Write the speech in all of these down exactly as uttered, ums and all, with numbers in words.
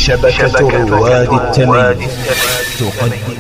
شبكة رواد التمييز تقدم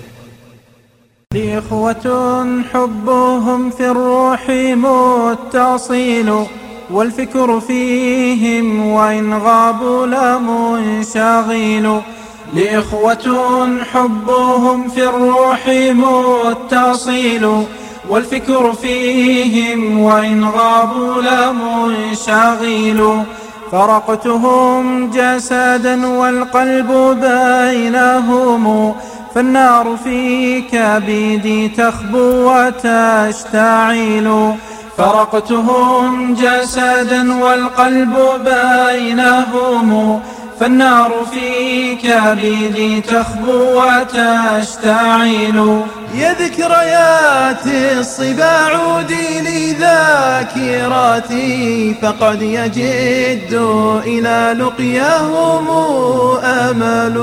لإخوة حبهم في الروح متصيل، والفكر فيهم وإن غابوا لمنشغل. لإخوة حبهم في الروح متصيل، والفكر فيهم وإن غابوا لمنشغل. فرقتهم جسدا والقلب بينهم، فالنار في كبدي تخبو وتشتعل. فرقتهم جسدا والقلب بينهم، فالنار في كبدي تخبو وتشتعل. يا ذكريات الصبا عودي لذاكراتي، فقد يجد إلى لقياهم أمل.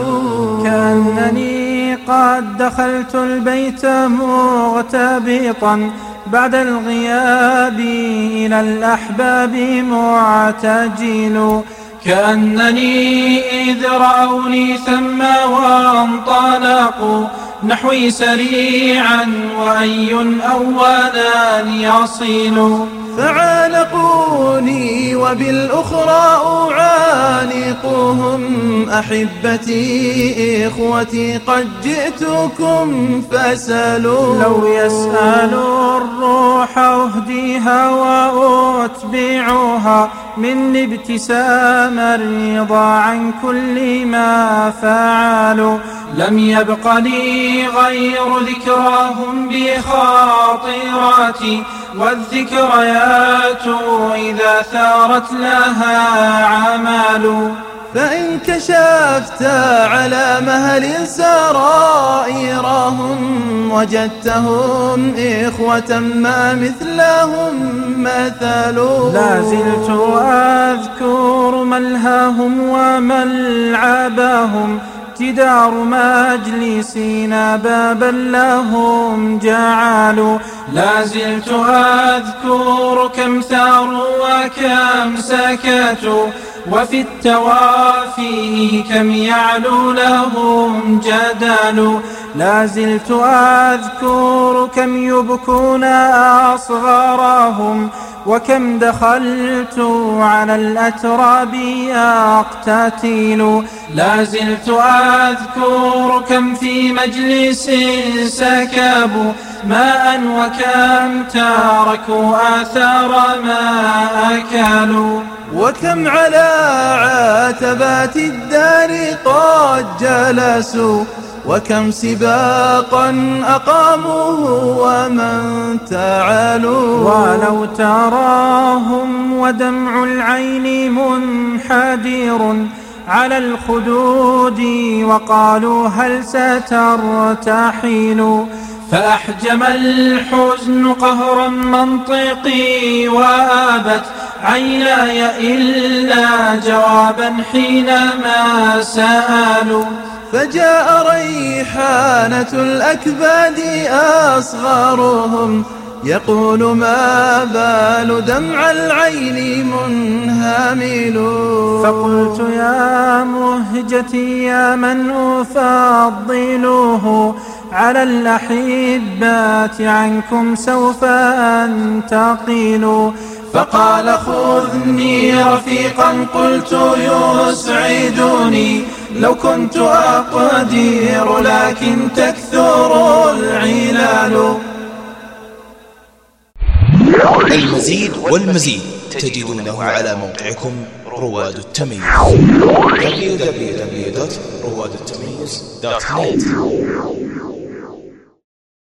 كأنني قد دخلت البيت مغتبطا بعد الغياب إلى الأحباب معتجل. كأنني إذ رأوني ثم وانطلقوا نحوي سريعا، وأي أولا يصل. فعانقوني وبالأخرى أعانقهم، أحبتي إخوتي قد جئتكم فسلوا. لو يسألوا الروح أهديها وأتبعها، من ابتسام الرضا عن كل ما فعلوا. لم يبق لي غير ذكراهم بخاطراتي، والذكريات إذا ثارت لها عمل. فإن كشفت على مهل سرائرهم، وجدتهم إخوة ما مثلهم مثل. لا زلت أذكر ملهاهم وملعبهم، جدار مجلسنا بابا لهم جعلوا. لا زلت أذكر كم ثاروا وكم سكتوا، وفي التوافي كم يعلو لهم جدل. لا زلت أذكر كم يبكون أصغرهم، وكم دخلت على الأتراب أقتتل. لا زلت أذكر كم في مجلس سكبوا ماء، وكم تركوا آثار ما أكلوا. وكم على عتبات الدار قد جلسوا، وكم سباقا أقاموه ومن تعالوا. ولو تراهم ودمع العين منحدر على الخدود، وقالوا هل سترتحل. فأحجم الحزن قهرا منطقي، وابت عيناي إلا جوابا حينما سألوا. فجاء ريحانة الأكباد أصغرهم، يقول ما بال دمع العين منهمل. فقلت يا مهجتي يا من أفضله على الأحبات، عنكم سوف أنتقل. فقال خذني رفيقا، قلت يسعدني لو كنت أقدر، لكن تكثر العلال. المزيد والمزيد تجدونه على موقعكم رواد التمييز دبليو دبليو دبليو دوت رواد التمييز دوت نت.